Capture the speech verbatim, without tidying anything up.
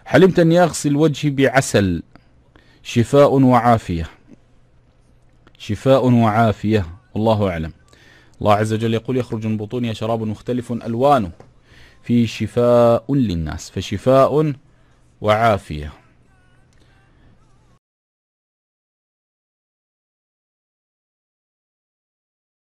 حلمت أني أغسل وجهي بعسل، شفاء وعافية، شفاء وعافية، والله أعلم. الله عز وجل يقول: يخرج من بطونها شراب مختلف ألوانه فيه شفاء للناس، فشفاء وعافية.